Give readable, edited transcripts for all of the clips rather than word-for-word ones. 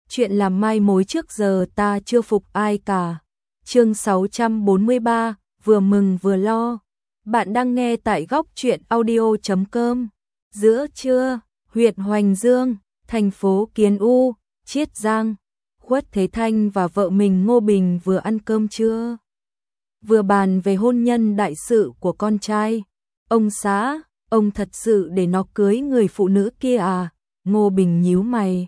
chuyện làm mai mối trước giờ ta chưa phục ai cả. Chương 643, vừa mừng vừa lo. Bạn đang nghe tại góc truyện audio.com. Giữa trưa, huyện Hoành Dương, thành phố Kiến U, Chiết Giang, Khuất Thế Thanh và vợ mình Ngô Bình vừa ăn cơm trưa. Vừa bàn về hôn nhân đại sự của con trai. Ông xã, ông thật sự để nó cưới người phụ nữ kia à? Ngô Bình nhíu mày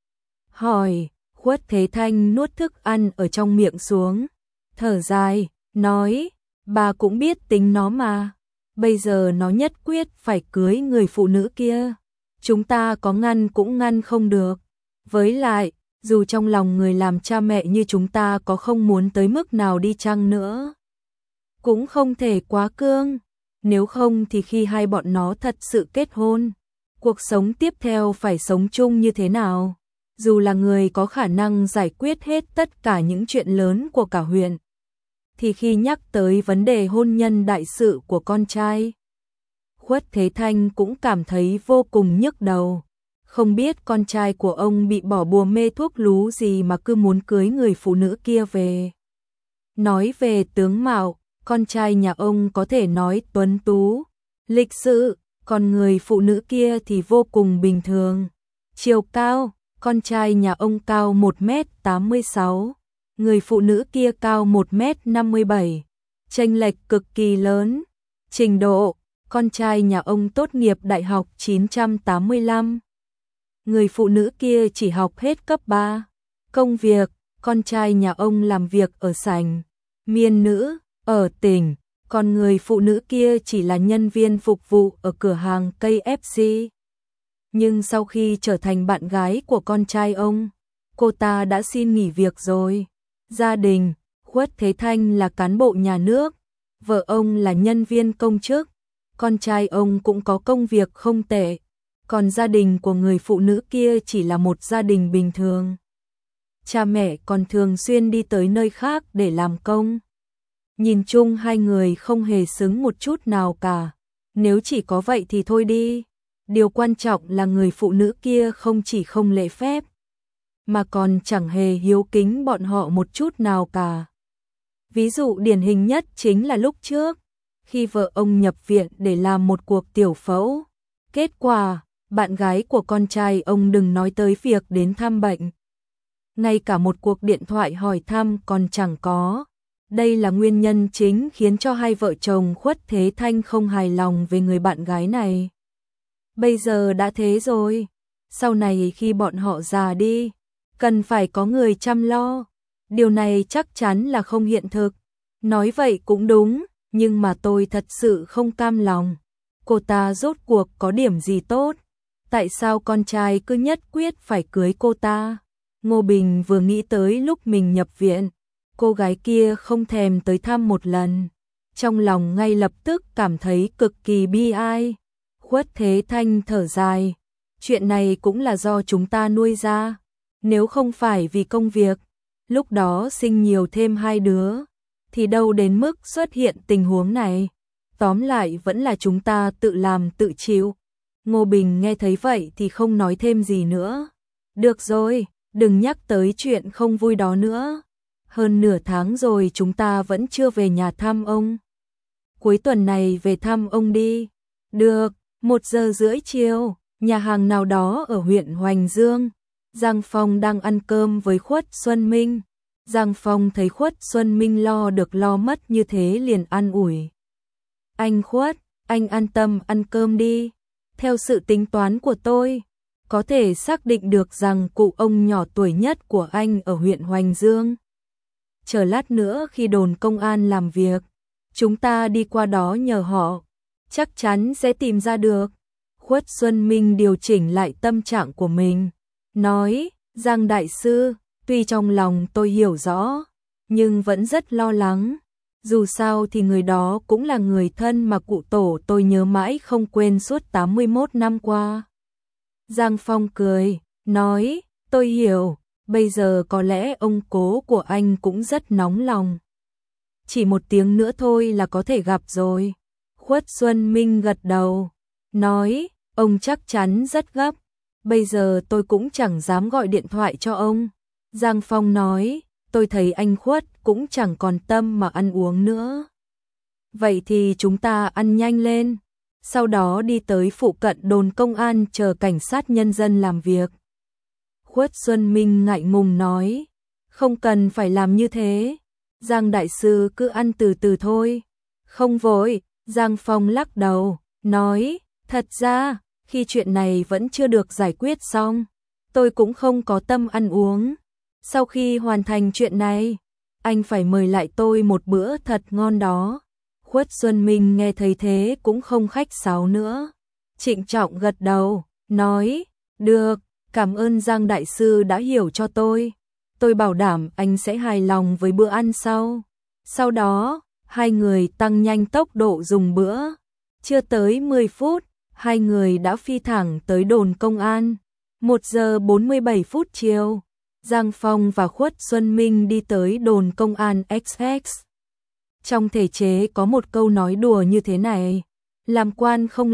hỏi. Khuất Thế Thanh nuốt thức ăn ở trong miệng xuống, thở dài, nói, bà cũng biết tính nó mà. Bây giờ nó nhất quyết phải cưới người phụ nữ kia. Chúng ta có ngăn cũng ngăn không được. Với lại, dù trong lòng người làm cha mẹ như chúng ta có không muốn tới mức nào đi chăng nữa, cũng không thể quá cương. Nếu không thì khi hai bọn nó thật sự kết hôn, cuộc sống tiếp theo phải sống chung như thế nào? Dù là người có khả năng giải quyết hết tất cả những chuyện lớn của cả huyện, thì khi nhắc tới vấn đề hôn nhân đại sự của con trai, Khuất Thế Thanh cũng cảm thấy vô cùng nhức đầu. Không biết con trai của ông bị bỏ bùa mê thuốc lú gì mà cứ muốn cưới người phụ nữ kia về. Nói về tướng mạo, con trai nhà ông có thể nói tuấn tú, lịch sự, còn người phụ nữ kia thì vô cùng bình thường. Chiều cao, con trai nhà ông cao 1m86, người phụ nữ kia cao 1m57, chênh lệch cực kỳ lớn. Trình độ, con trai nhà ông tốt nghiệp đại học 985, người phụ nữ kia chỉ học hết cấp 3. Công việc, con trai nhà ông làm việc ở sảnh miên nữ, ở tỉnh, còn người phụ nữ kia chỉ là nhân viên phục vụ ở cửa hàng KFC. Nhưng sau khi trở thành bạn gái của con trai ông, cô ta đã xin nghỉ việc rồi. Gia đình, Khuất Thế Thanh là cán bộ nhà nước, vợ ông là nhân viên công chức, con trai ông cũng có công việc không tệ, còn gia đình của người phụ nữ kia chỉ là một gia đình bình thường. Cha mẹ còn thường xuyên đi tới nơi khác để làm công. Nhìn chung hai người không hề xứng một chút nào cả. Nếu chỉ có vậy thì thôi đi. Điều quan trọng là người phụ nữ kia không chỉ không lễ phép, mà còn chẳng hề hiếu kính bọn họ một chút nào cả. Ví dụ điển hình nhất chính là lúc trước, khi vợ ông nhập viện để làm một cuộc tiểu phẫu. Kết quả, bạn gái của con trai ông đừng nói tới việc đến thăm bệnh, ngay cả một cuộc điện thoại hỏi thăm còn chẳng có. Đây là nguyên nhân chính khiến cho hai vợ chồng Khuất Thế Thanh không hài lòng về người bạn gái này. Bây giờ đã thế rồi, sau này khi bọn họ già đi, cần phải có người chăm lo. Điều này chắc chắn là không hiện thực. Nói vậy cũng đúng, nhưng mà tôi thật sự không cam lòng. Cô ta rốt cuộc có điểm gì tốt? Tại sao con trai cứ nhất quyết phải cưới cô ta? Ngô Bình vừa nghĩ tới lúc mình nhập viện, cô gái kia không thèm tới thăm một lần, trong lòng ngay lập tức cảm thấy cực kỳ bi ai. Khuất Thế Thanh thở dài, chuyện này cũng là do chúng ta nuôi ra. Nếu không phải vì công việc, lúc đó sinh nhiều thêm 2 đứa, thì đâu đến mức xuất hiện tình huống này. Tóm lại vẫn là chúng ta tự làm tự chịu. Ngô Bình nghe thấy vậy thì không nói thêm gì nữa. Được rồi, đừng nhắc tới chuyện không vui đó nữa. Hơn nửa tháng rồi chúng ta vẫn chưa về nhà thăm ông. Cuối tuần này về thăm ông đi. Được, 1:30 chiều, nhà hàng nào đó ở huyện Hoành Dương. Giang Phong đang ăn cơm với Khuất Xuân Minh. Giang Phong thấy Khuất Xuân Minh lo được lo mất như thế liền an ủi. Anh Khuất, anh an tâm ăn cơm đi. Theo sự tính toán của tôi, có thể xác định được rằng cụ ông nhỏ tuổi nhất của anh ở huyện Hoành Dương. Chờ lát nữa khi đồn công an làm việc, chúng ta đi qua đó nhờ họ, chắc chắn sẽ tìm ra được. Khuất Xuân Minh điều chỉnh lại tâm trạng của mình, nói, Giang đại sư, tuy trong lòng tôi hiểu rõ, nhưng vẫn rất lo lắng. Dù sao thì người đó cũng là người thân mà cụ tổ tôi nhớ mãi không quên suốt 81 năm qua. Giang Phong cười, nói, tôi hiểu, bây giờ có lẽ ông cố của anh cũng rất nóng lòng. Chỉ 1 tiếng nữa thôi là có thể gặp rồi. Khuất Xuân Minh gật đầu, nói, ông chắc chắn rất gấp. bây giờ tôi cũng chẳng dám gọi điện thoại cho ông. Giang Phong nói, tôi thấy anh Khuất cũng chẳng còn tâm mà ăn uống nữa. Vậy thì chúng ta ăn nhanh lên, sau đó đi tới phụ cận đồn công an chờ cảnh sát nhân dân làm việc. Khuất Xuân Minh ngại ngùng nói, không cần phải làm như thế, Giang đại sư cứ ăn từ từ thôi. Không vội, Giang Phong lắc đầu, nói, thật ra, khi chuyện này vẫn chưa được giải quyết xong, tôi cũng không có tâm ăn uống. Sau khi hoàn thành chuyện này, anh phải mời lại tôi một bữa thật ngon đó. Khuất Xuân Minh nghe thấy thế cũng không khách sáo nữa. Trịnh trọng gật đầu, nói, được, cảm ơn Giang đại sư đã hiểu cho tôi. Tôi bảo đảm anh sẽ hài lòng với bữa ăn sau. Sau đó, hai người tăng nhanh tốc độ dùng bữa. Chưa tới 10 phút, hai người đã phi thẳng tới đồn công an. 1 giờ 47 phút chiều, Giang Phong và Khuất Xuân Minh đi tới đồn công an XX. Trong thể chế có một câu nói đùa như thế này, làm quan không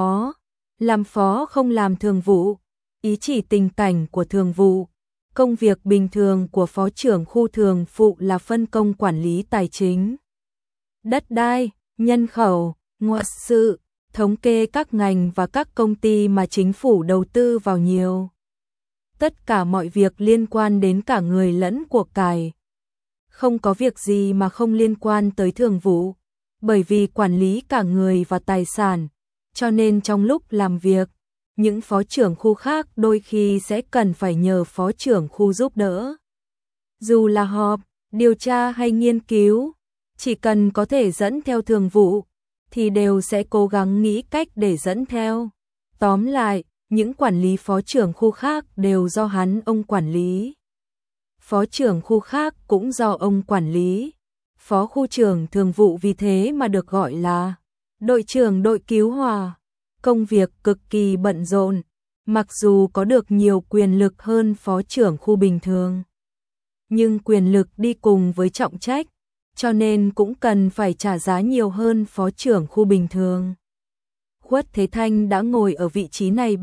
làm phó không làm thường vụ, ý chỉ tình cảnh của thường vụ. Công việc bình thường của phó trưởng khu thường vụ là phân công quản lý tài chính, đất đai, nhân khẩu, ngoại sự, thống kê các ngành và các công ty mà chính phủ đầu tư vào nhiều. Tất cả mọi việc liên quan đến cả người lẫn của cải. Không có việc gì mà không liên quan tới thường vụ, bởi vì quản lý cả người và tài sản, cho nên trong lúc làm việc, những phó trưởng khu khác đôi khi sẽ cần phải nhờ phó trưởng khu giúp đỡ. Dù là họp, điều tra hay nghiên cứu, chỉ cần có thể dẫn theo thường vụ, thì đều sẽ cố gắng nghĩ cách để dẫn theo. Tóm lại, những quản lý phó trưởng khu khác đều do ông quản lý. Phó trưởng khu khác cũng do ông quản lý. Phó khu trưởng thường vụ vì thế mà được gọi là đội trưởng đội cứu hỏa. Công việc cực kỳ bận rộn, mặc dù có được nhiều quyền lực hơn phó trưởng khu bình thường. Nhưng quyền lực đi cùng với trọng trách, cho nên cũng cần phải trả giá nhiều hơn phó trưởng khu bình thường. Khuất Thế Thanh đã ngồi ở vị trí này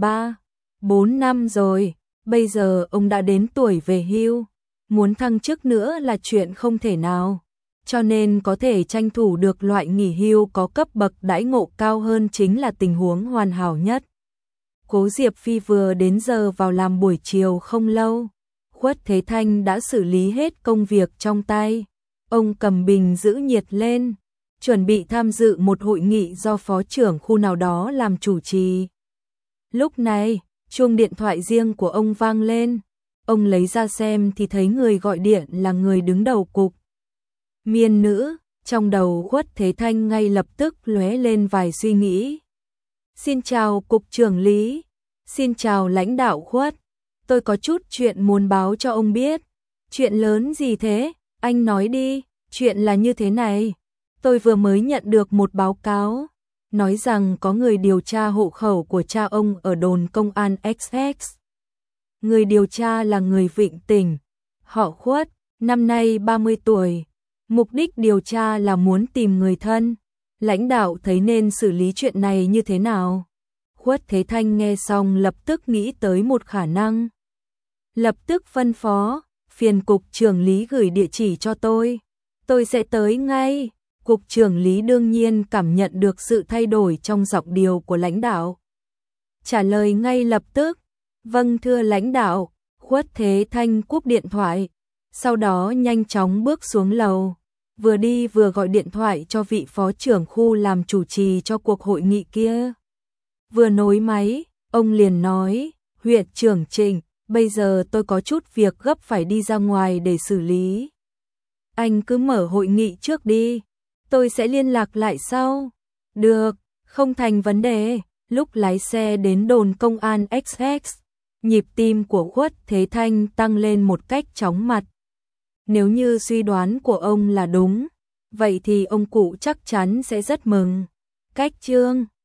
3-4 năm rồi, bây giờ ông đã đến tuổi về hưu, muốn thăng chức nữa là chuyện không thể nào, cho nên có thể tranh thủ được loại nghỉ hưu có cấp bậc đãi ngộ cao hơn chính là tình huống hoàn hảo nhất. Cố Diệp Phi vừa đến giờ vào làm buổi chiều không lâu, Khuất Thế Thanh đã xử lý hết công việc trong tay, ông cầm bình giữ nhiệt lên, chuẩn bị tham dự một hội nghị do phó trưởng khu nào đó làm chủ trì. Lúc này, chuông điện thoại riêng của ông vang lên, ông lấy ra xem thì thấy người gọi điện là người đứng đầu cục Miên Nữ, trong đầu Khuất Thế Thanh ngay lập tức lóe lên vài suy nghĩ. Xin chào cục trưởng Lý, xin chào lãnh đạo Khuất, tôi có chút chuyện muốn báo cho ông biết. Chuyện lớn gì thế, anh nói đi, chuyện là như thế này. Tôi vừa mới nhận được một báo cáo, nói rằng có người điều tra hộ khẩu của cha ông ở đồn công an XX. Người điều tra là người Vịnh Tỉnh, họ Khuất, năm nay 30 tuổi. Mục đích điều tra là muốn tìm người thân. Lãnh đạo thấy nên xử lý chuyện này như thế nào? Khuất Thế Thanh nghe xong lập tức nghĩ tới một khả năng. Lập tức phân phó, phiền cục trưởng Lý gửi địa chỉ cho tôi sẽ tới ngay. Cục trưởng Lý đương nhiên cảm nhận được sự thay đổi trong giọng điệu của lãnh đạo. Trả lời ngay lập tức, vâng thưa lãnh đạo. Khuất Thế Thanh cúp điện thoại, sau đó nhanh chóng bước xuống lầu, vừa đi vừa gọi điện thoại cho vị phó trưởng khu làm chủ trì cho cuộc hội nghị kia. Vừa nối máy, ông liền nói, huyện trưởng Trịnh, bây giờ tôi có chút việc gấp phải đi ra ngoài để xử lý. Anh cứ mở hội nghị trước đi, tôi sẽ liên lạc lại sau. Được, không thành vấn đề. Lúc lái xe đến đồn công an XX, nhịp tim của Khuất Thế Thanh tăng lên một cách chóng mặt. Nếu như suy đoán của ông là đúng, vậy thì ông cụ chắc chắn sẽ rất mừng. Cách chương